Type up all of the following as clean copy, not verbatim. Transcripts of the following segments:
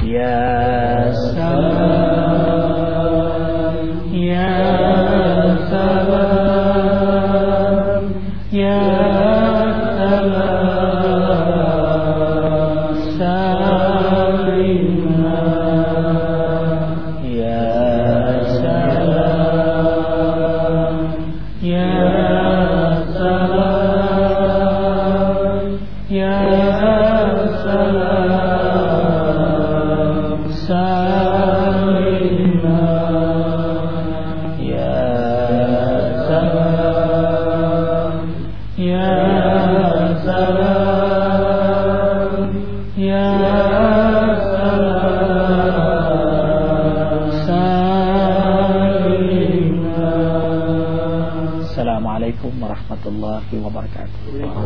Ya salam, ya salam, ya salam, salimna. Ya salam, ya salam, ya salam, salimna. Ya salam, ya salam, ya salam, salimna. Assalamualaikum warahmatullahi wabarakatuh.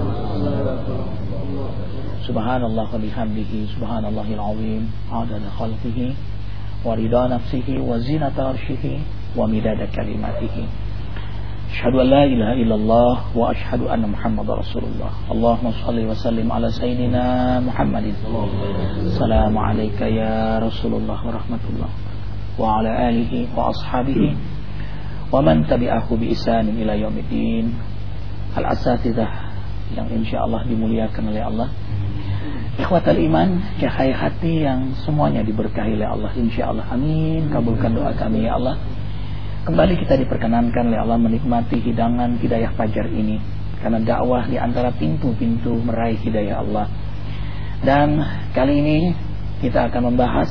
Subhanallah wa bihamdihi, subhanallahil azim, adada khalqihi wa rida nafsihi wa zinata arshihi wa midada kalimatihi. Asyhadu an la ilaha illallah wa asyhadu anna Muhammadar Rasulullah. Allahumma shalli wa sallim ala sayyidina Muhammadin. Assalamu alayka ya Rasulullah wa rahmatullah wa ala alihi wa ashabihi wa man tabi'ahu bi ihsanin ila yaumiddin. Al-asatidzah yang insyaallah dimuliakan oleh Allah, ikhwatal iman, cahaya hati yang semuanya diberkahi oleh Allah insyaallah. Amin. Kabulkan doa kami ya Allah. Kembali kita diperkenankan oleh Allah menikmati hidangan hidayah fajar ini, karena dakwah di antara pintu-pintu meraih hidayah Allah. Dan kali ini kita akan membahas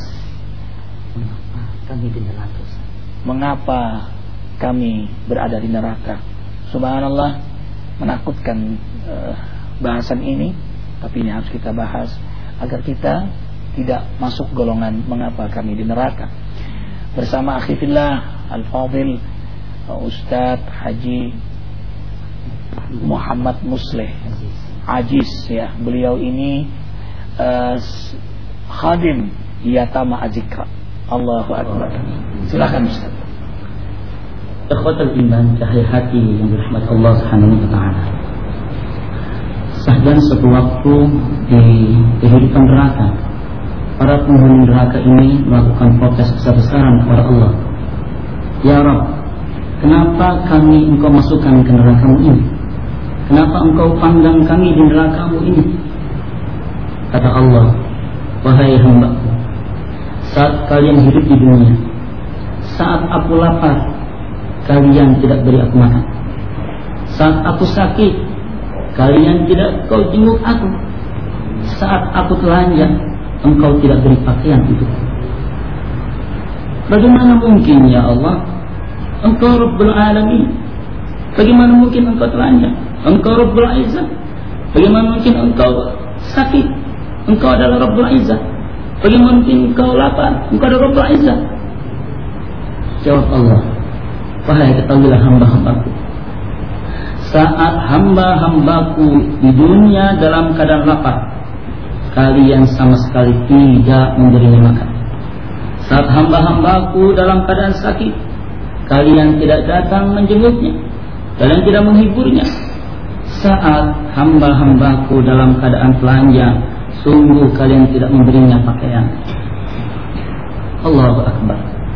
mengapa kami berada di neraka. Subhanallah, menakutkan bahasan ini, tapi ini harus kita bahas agar kita tidak masuk golongan mengapa kami di neraka. Bersama akhi fillah Al-Fadhil Ustadz Haji Muhammad Musleh Ajiz ya. Beliau ini khadim Yatama Azikra. Allahu Akbar. Silakan Ustaz. Ikhwatal iman, cahaya hati yang dirahmati Allah Subhanahu wa taala. Sahdan suatu waktu di kehidupan neraka, para penghuni neraka ini melakukan protes besar-besaran kepada Allah. Ya Rabb, kenapa kami Engkau masukkan ke neraka-Mu ini? Kenapa Engkau pandang kami di neraka-Mu ini? Kata Allah, wahai hamba-Ku, saat kalian hidup di dunia, saat aku lapar, kalian tidak beri aku makan. Saat aku sakit, kalian tidak kau jenguk aku. Saat aku telanjang, engkau tidak beri pakaian untukku. Bagaimana mungkin ya Allah, Engkau Rabbul Alamin? Bagaimana mungkin Engkau telanjang? Engkau Rabbul Izzah. Bagaimana mungkin Engkau sakit? Engkau adalah Rabbul Izzah. Bagaimana mungkin Engkau lapar? Engkau adalah Rabbul Izzah. Jawab Allah, wahai ketahuilah hamba-hambaku, saat hamba-hambaku di dunia dalam keadaan lapar, kalian sama sekali tidak memberinya makan. Saat hamba-hambaku dalam keadaan sakit, kalian tidak datang menjenguknya, kalian tidak menghiburnya. Saat hamba-hambaku dalam keadaan telanjang, sungguh kalian tidak memberinya pakaian. Allahu Akbar.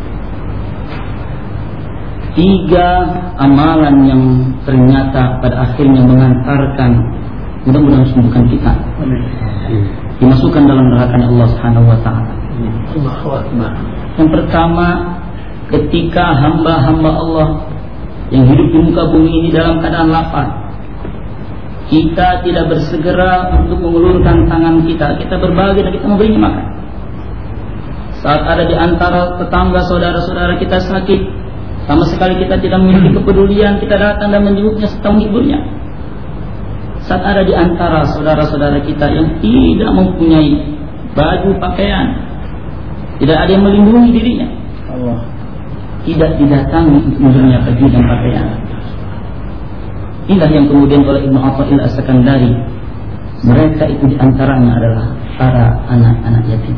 3 amalan yang ternyata pada akhirnya mengantarkan, mudah-mudahan sembuhkan kita, dimasukkan dalam neraka Allah Subhanahu wa taala. Yang pertama, ketika hamba-hamba Allah yang hidup di muka bumi ini dalam keadaan lapar, kita tidak bersegera untuk mengulurkan tangan kita berbagi dan kita memberinya makan. Saat ada di antara tetangga saudara-saudara kita sakit, sama sekali kita tidak memiliki kepedulian, kita datang dan menjenguknya serta menghiburnya. Saat ada di antara saudara-saudara kita yang tidak mempunyai baju pakaian, tidak ada yang melindungi dirinya, Allah tidak didatangi untuk memberinya baju dan pakaian. Inilah yang kemudian oleh Ibnu Athaillah As-Sakandari, mereka itu di antaranya adalah para anak-anak yatim.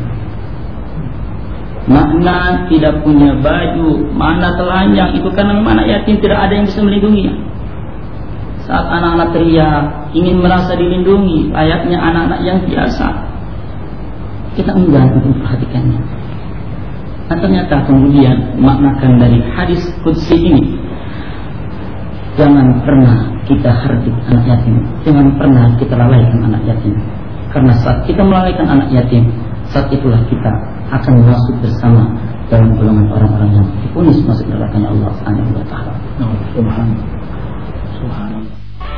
Makna tidak punya baju, mana telanjang, itu karena memang anak yatim tidak ada yang bisa melindunginya. Saat anak-anak teriak ingin merasa dilindungi layaknya anak-anak yang biasa, kita enggan untuk memperhatikannya. Nah, ternyata kemudian maknakan dari hadis qudsi ini, jangan pernah kita hardik anak yatim, jangan pernah kita lalaikan anak yatim. Karena saat kita melalaikan anak yatim, saat itulah kita akan masuk bersama dalam golongan orang-orang yang divonis masuk neraka-Nya Allah Subhanahu wa taala. Subhanallah.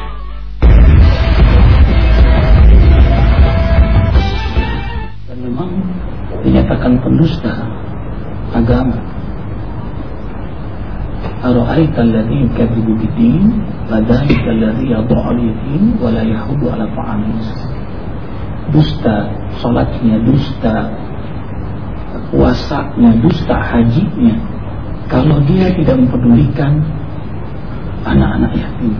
Dan memang dinyatakan pendusta agama. Ara'aita alladhi yukadzibu bid-din fadhalika alladhi yad'u al-yatim wa la yahuddu 'ala ta'amil miskin. Dusta salatnya, dusta puasanya, dusta hajinya, kalau dia tidak mempedulikan anak-anak yatim,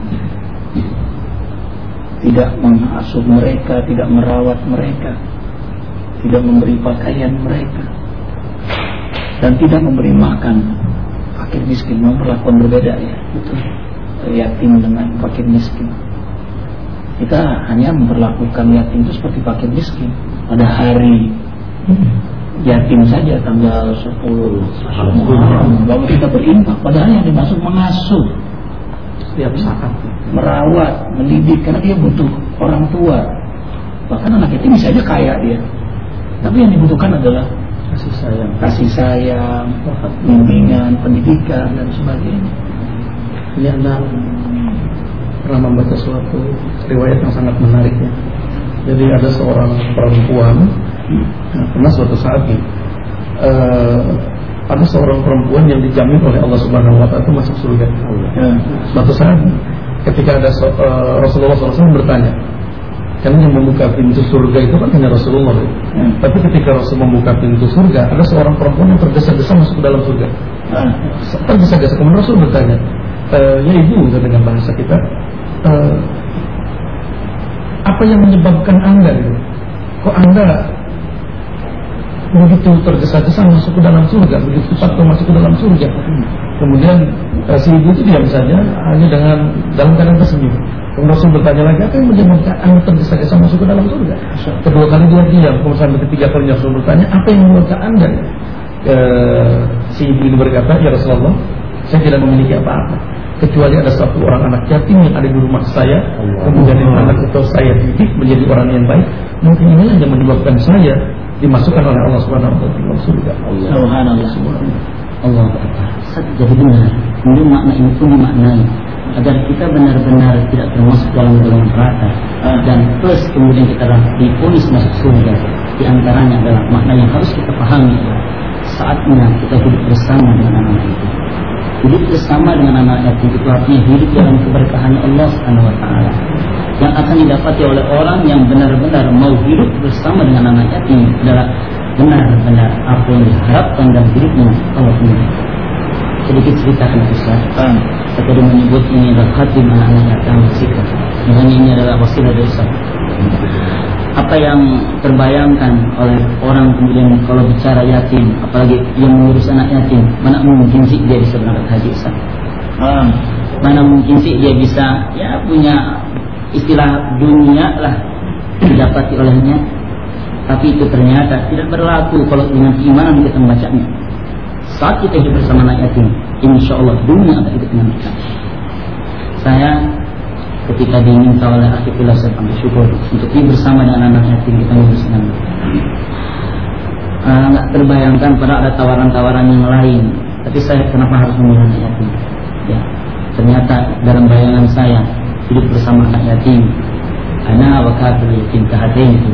tidak mengasuh mereka, tidak merawat mereka, tidak memberi pakaian mereka, dan tidak memberi makan fakir miskin. Memperlakukan berbeda ya, betul, yatim dengan fakir miskin. Kita hanya memperlakukan yatim itu seperti fakir miskin pada hari yatim saja tanggal 10 bahwa kita berinfak, padahal yang dimaksud mengasuh setiap saat, merawat, mendidik, karena dia butuh orang tua. Bahkan anak yatim bisa aja kaya dia, tapi yang dibutuhkan adalah kasih sayang, bimbingan, pendidikan dan sebagainya. Ini anak pernah membaca suatu riwayat yang sangat menarik ya. Jadi ada seorang perempuan, pernah suatu saat ada seorang perempuan yang dijamin oleh Allah Subhanahu wa taala itu masuk surga. Suatu saat ketika ada Rasulullah SAW bertanya, karena yang membuka pintu surga itu kan hanya Rasulullah. Tapi ketika Rasul membuka pintu surga, ada seorang perempuan yang tergesa-gesa masuk ke dalam surga. Tergesa-gesa, kemudian Rasul bertanya, ya ibu, dengan bahasa kita, apa yang menyebabkan Anda itu? Kok Anda begitu tergesa-gesa masuk ke dalam surga, begitu cepat masuk ke dalam surga? Kemudian si ibu itu diam saja, hanya dalam keadaan tersenyum. Kemudian Rasul bertanya lagi, apa yang menyebabkan Anda tergesa-gesa masuk ke dalam surga? Kedua kali dia diam, kemudian ketiga kalinya Rasul bertanya, apa yang menyebabkan Anda? Si ibu ini berkata, ya Rasulullah, saya tidak memiliki apa-apa kecuali ada satu orang anak yatim yang ada di rumah saya, kemudian anak itu saya didik menjadi orang yang baik. Mungkin ini yang menyebabkan saya dimasukkan oleh Allah Subhanahu wa taala ke surga. Allah jadi benar. Kemudian makna ini pun dimaknai agar kita benar-benar tidak termasuk dalam golongan neraka, dan plus kemudian kita divonis masuk surga. Di antaranya adalah makna yang harus kita pahami, saatnya kita hidup bersama dengan anak itu. Hidup bersama dengan anak yatim itu artinya hidup dalam keberkahan Allah Subhanahu wa taala yang akan didapati oleh orang yang benar-benar mau hidup bersama dengan anak yatim adalah benar-benar apa yang diharapkan dalam hidupnya Allah ini. Sedikit ceritakan Ustaz. Saya tadi menyebut ini adalah khatim anak-anak yatim sikap. Makanya ini adalah wasilah dari Ustaz. Apa yang terbayangkan oleh orang kemudian kalau bicara yatim, apalagi yang mengurus anak yatim, mana mungkin sih dia bisa berangkat haji Ustaz? Mana mungkin sih dia bisa punya istilah dunia lah didapati olehnya? Tapi itu ternyata tidak berlaku kalau dengan keimanan kita membacanya. Saat kita hidup bersama anak yatim, insya Allah dunia akan hidup dengan kita. Saya ketika diminta oleh Akifullah saya panggil syukur untuk hidup bersama dengan anak yatim, kita bersama. Nggak terbayangkan pada ada tawaran-tawaran yang lain, tapi saya kenapa harus memilih anak yatim? Ya, ternyata dalam bayangan saya hidup bersama anak yatim, ana wa kafir yatim kahatain itu.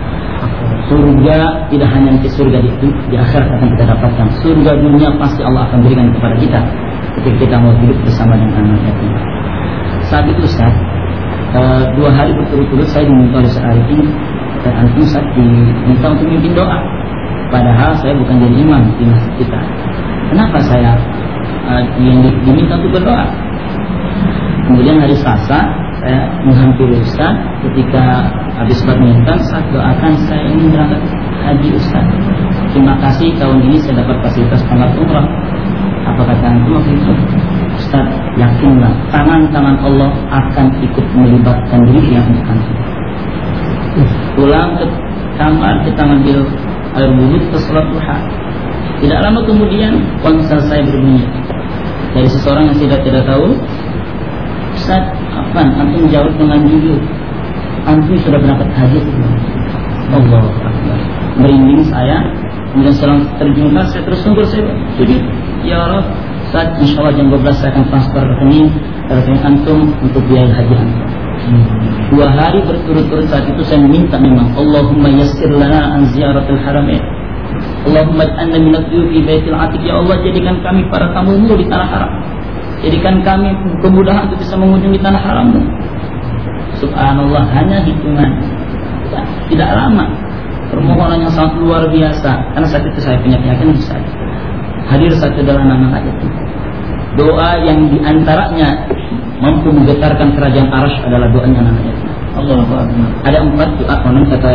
Surga tidak hanya nanti surga di akhirat akan kita dapatkan, surga dunia pasti Allah akan berikan kepada kita ketika kita mau hidup bersama dengan anak yatim. Saat itu Ustaz, 2 hari berturut-turut saya diminta oleh Ustaz Arifin dan antum Ustaz diminta untuk memimpin doa. Padahal saya bukan jadi imam di masjid kita. Kenapa saya diminta untuk berdoa? Kemudian hari Selasa saya menghampiri Ustaz ketika habis badminton, saat doakan saya ingin berangkat haji Ustaz. Terima kasih tahun ini saya dapat fasilitas pangkat umrah. Apa kata antum waktu itu? Ustaz, yakinlah tangan-tangan Allah akan ikut melibatkan diri yang antum. Pulang ke kamar kita ngambil air wudhu kita salat duha. Tidak lama kemudian ponsel saya berbunyi dari seseorang yang tidak tahu. Ustaz, Afan, antum jawab dengan jujur, antum sudah berangkat haji? Allahu Akbar. Merinding saya, kemudian selang terjungkal saya terus sungguh saya sujud. Ya Rabb, saat insyaallah jam 12 saya akan transfer rekening antum untuk biaya haji antum. 2 hari berturut-turut saat itu saya meminta memang, Allahumma yassir lana an ziyaratil haramain. Allahumma ij'alna minadh fi baitil atiq. Ya Allah, jadikan kami para tamu-Mu di tanah haram. Jadikan kami kemudahan untuk bisa mengunjungi tanah haram-Mu. Subhanallah, hanya hitungan tidak lama. Permohonan yang sangat luar biasa. Karena saat itu saya punya keyakinan bisa hadir satu dalam anak itu. Doa yang diantaranya mampu menggetarkan kerajaan Arsy adalah doanya anak itu. Allah Akbar. Ada 4 doa konon kata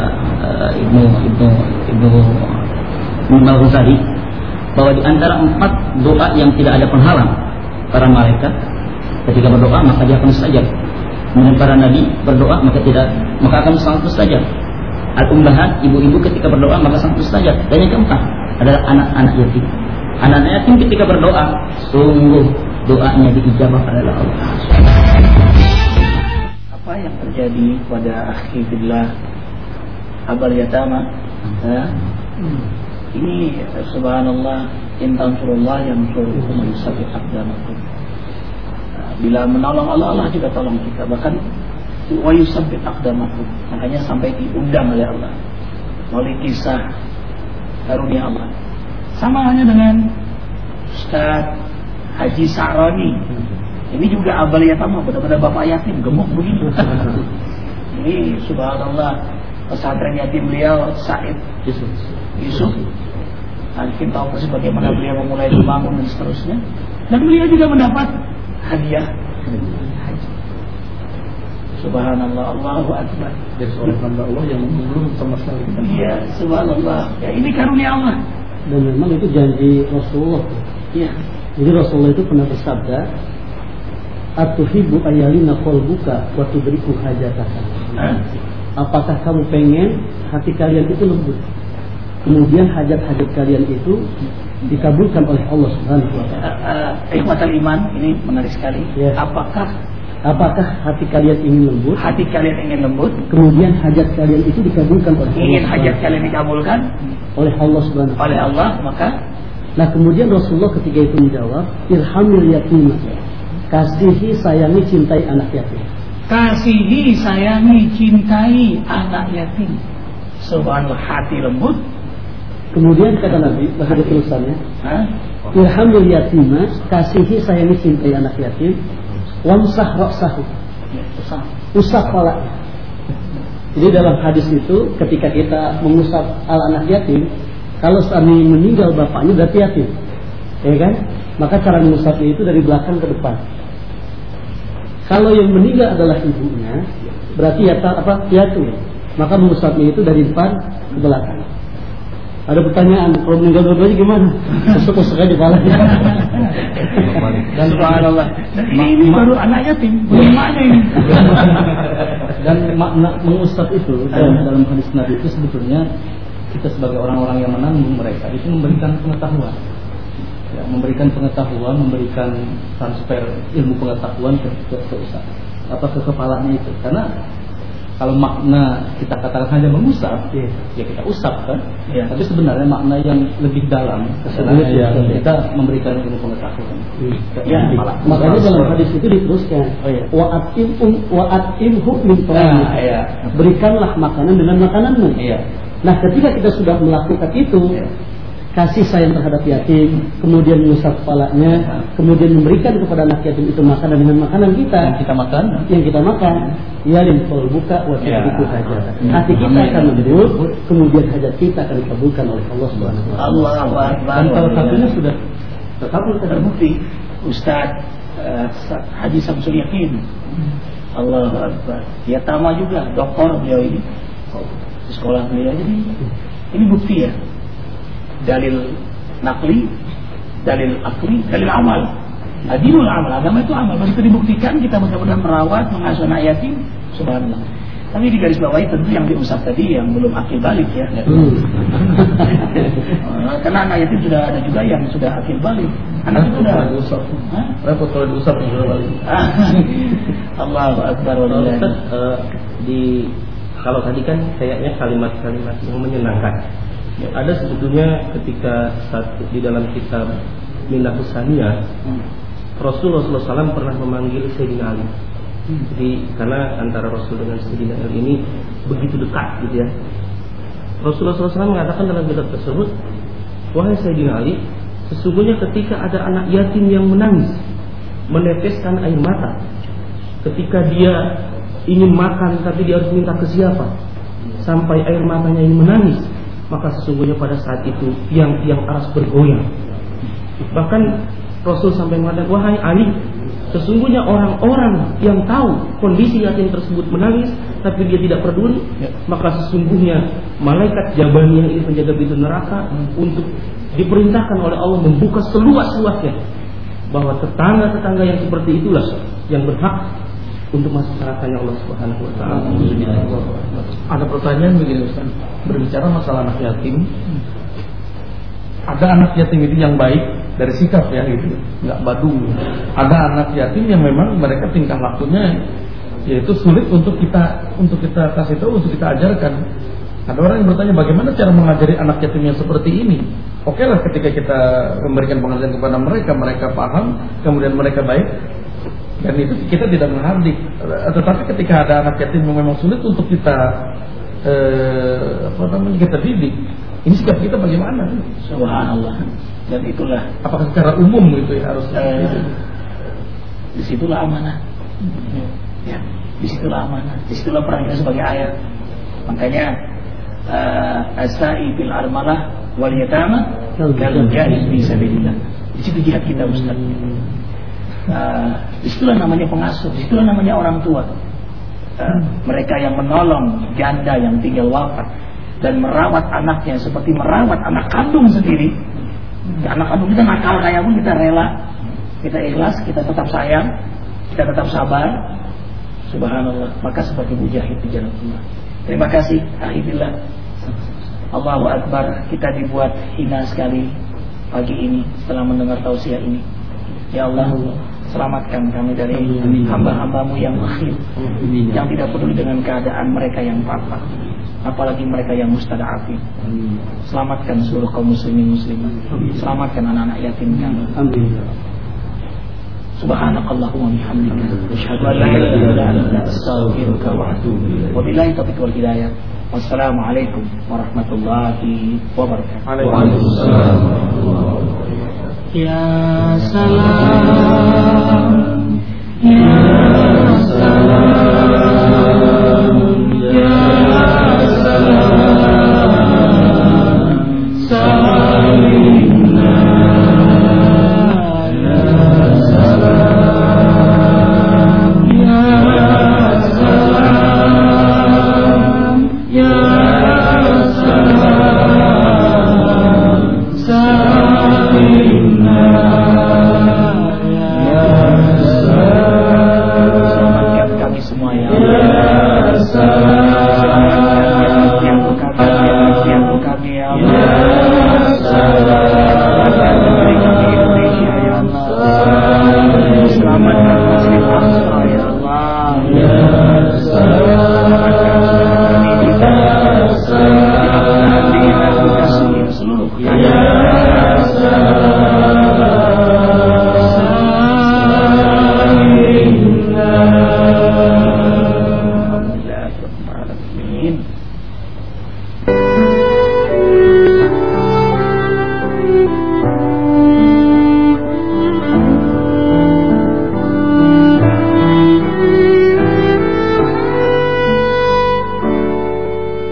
Ibnu Al-Ghazali bahwa di antara 4 doa yang tidak ada penghalang para malaikat ketika berdoa maka dia akan mustajab. Kemudian para nabi berdoa maka akan sangat mustajab. Al-ummahat, ibu-ibu ketika berdoa maka sangat mustajab. Dan yang keempat adalah anak-anak yatim. Anak-anak yatim ketika berdoa sungguh doanya diijabah oleh Allah. Apa yang terjadi pada akhi billah abal yatama? Ini subhanallah, in tansurullah yansurkum wa yusabbit aqdamakum. Bila menolong Allah juga tolong kita. Bahkan wa yusabbit aqdamakum, makanya sampai diundang oleh Allah melalui kisah karunia Allah. Sama halnya dengan Ustaz Haji Sa'rani. Ini juga abal yatama, benar-benar bapak yatim, gemuk begini. Ini subhanallah, pesantren yatim beliau Said Yusuf. Kita tahu persis bagaimana beliau memulai membangun dan seterusnya. Dan beliau juga mendapat hadiah haji. Subhanallah, Allahu Akbar. Dari seorang hamba Allah yang belum sama sekali. Iya, subhanallah. Ya, ini karunia Allah. Dan memang itu janji Rasulullah. Iya. Jadi Rasulullah itu pernah bersabda, "Atuhibbu ayyalina qalbuka wa tudriku hajataka." Apakah kamu pengen hati kalian itu lembut, kemudian hajat-hajat kalian itu dikabulkan oleh Allah Subhanahu wa taala? Ikhwatal iman, ini menarik sekali. Ya. Apakah hati kalian ingin lembut? Hati kalian ingin lembut, kemudian hajat kalian itu dikabulkan oleh Allah. Ingin hajat kalian dikabulkan oleh Allah Subhanahu wa taala. Oleh Allah, maka nah kemudian Rasulullah ketika itu menjawab, irhamil yatim, kasihi sayangi cintai anak yatim. Kasihi sayangi cintai anak yatim. Subhanallah, hati lembut. Kemudian kata Nabi, bahasa tulisannya, irhamil yatim, kasihi sayangi cintai anak yatim, wamsah ra'sahu, usap kepalanya. Jadi dalam hadis itu ketika kita mengusap anak yatim, kalau suami meninggal bapaknya berarti yatim, ya kan? Maka cara mengusapnya itu dari belakang ke depan. Kalau yang meninggal adalah ibunya, berarti yatim. Maka mengusapnya itu dari depan ke belakang. Ada pertanyaan, kalau meninggal dua-duanya gimana? Usap-usap aja kepalanya. Dan subhanallah, ini baru anak yatim, belum mana ini. Dan makna mengusap itu dalam hadis Nabi itu sebetulnya kita sebagai orang-orang yang menanggung mereka itu memberikan pengetahuan, ya, memberikan transfer ilmu pengetahuan ke kepalanya itu. Karena kalau makna kita katakan hanya mengusap, ya kita usap kan. Ya. Tapi sebenarnya makna yang lebih dalam kita memberikan ilmu pengetahuan. Ya. Makanya dalam hadis itu diteruskan, wa'atimhu min ta'amik. Berikanlah makanan dengan makananmu. Nah, ketika kita sudah melakukan itu, kasih sayang terhadap yatim, kemudian mengusap kepalanya, kemudian memberikan kepada anak yatim itu makanan dengan makanan kita yang kita makan, yalim qalbuka wa tudriku hajat. Hati kita akan lembut, kemudian hajat kita akan dikabulkan oleh Allah Subhanahu wa taala. Allahu Akbar. Dan salah satunya sudah terbukti Ustaz Haji Samsul Yakin. Allahu Akbar. Dia tamat juga, doktor beliau ini. Di sekolah beliau. Jadi ini bukti ya. Dalil nakli, dalil akli, dalil amal. Adilul amal, agama itu amal. Begitu dibuktikan kita mudah-mudahan merawat, mengasuh anak yatim, subhanallah. Tapi di garis bawahi tentu yang diusap tadi yang belum akil balik ya. Karena anak yatim sudah ada juga yang sudah akil balik. Anak itu sudah diusap. Repot kalau diusap yang sudah balik. Allahu Akbar. Kalau tadi kan kayaknya kalimat-kalimat yang menyenangkan. Ada sebetulnya ketika di dalam kitab Minahus Saniyah, Rasulullah SAW pernah memanggil Sayyidina Ali. Jadi karena antara Rasul dengan Sayyidina Ali ini begitu dekat gitu ya. Rasulullah SAW mengatakan dalam kitab tersebut, wahai Sayyidina Ali, sesungguhnya ketika ada anak yatim yang menangis, meneteskan air mata, ketika dia ingin makan tapi dia harus minta ke siapa, sampai air matanya ini menangis, maka sesungguhnya pada saat itu yang aras bergoyang. Bahkan Rasul sampai mengatakan, wahai Ali, sesungguhnya orang-orang yang tahu kondisi yatim tersebut menangis tapi dia tidak peduli, maka sesungguhnya malaikat Jabaniyah ini penjaga pintu neraka untuk diperintahkan oleh Allah membuka seluas-luasnya, bahwa tetangga-tetangga yang seperti itulah yang berhak untuk masuk nerakanya Allah Subhanahu wa taala. Ada pertanyaan begini Ustaz, berbicara masalah anak yatim. Ada anak yatim itu yang baik dari sikap ya gitu, nggak badung. Ada anak yatim yang memang mereka tingkah lakunya yaitu sulit untuk kita kasih tahu, untuk kita ajarkan. Ada orang yang bertanya bagaimana cara mengajari anak yatim yang seperti ini. Oke lah ketika kita memberikan pengajaran kepada mereka, mereka paham, kemudian mereka baik, dan itu kita tidak menghardik. Tetapi ketika ada anak yatim yang memang sulit untuk kita kita didik, ini sikap kita bagaimana? Subhanallah. Dan itulah, apakah secara umum gitu ya harus disitulah amanah. Ya, disitulah amanah. Disitulah peran kita sebagai ayah. Makanya as-sa'i bil armalah wal yatama kal jahid fi sabilillah. Di situ jihad kita Ustaz. Disitulah namanya pengasuh, disitulah namanya orang tua. Mereka yang menolong janda yang tinggal wafat dan merawat anaknya seperti merawat anak kandung sendiri. Anak kandung kita nakal kayak pun kita rela, kita ikhlas, kita tetap sayang, kita tetap sabar. Subhanallah. Maka sebagai mujahid di jalan Allah. Terima kasih. Alhamdulillah. Allahu Akbar. Kita dibuat hina sekali pagi ini setelah mendengar tausiah ini. Ya Allah, selamatkan kami dari hamba-hambamu yang bakhil, yang tidak peduli dengan keadaan mereka yang papa, apalagi mereka yang mustada'afin. Selamatkan seluruh kaum muslimin muslimat. Selamatkan anak-anak yatim kami. Amin. Subhanakallahumma wa bihamdika asyhadu an la ilaha illa anta astaghfiruka wa atubu ilaik. Wabillahi taufiq wal hidayah. Wassalamualaikum warahmatullahi wabarakatuh. Waalaikumsalam. Ya salam, ya salam, ya salam, salimna ya salam, ya salam, ya salam, salimna. Ya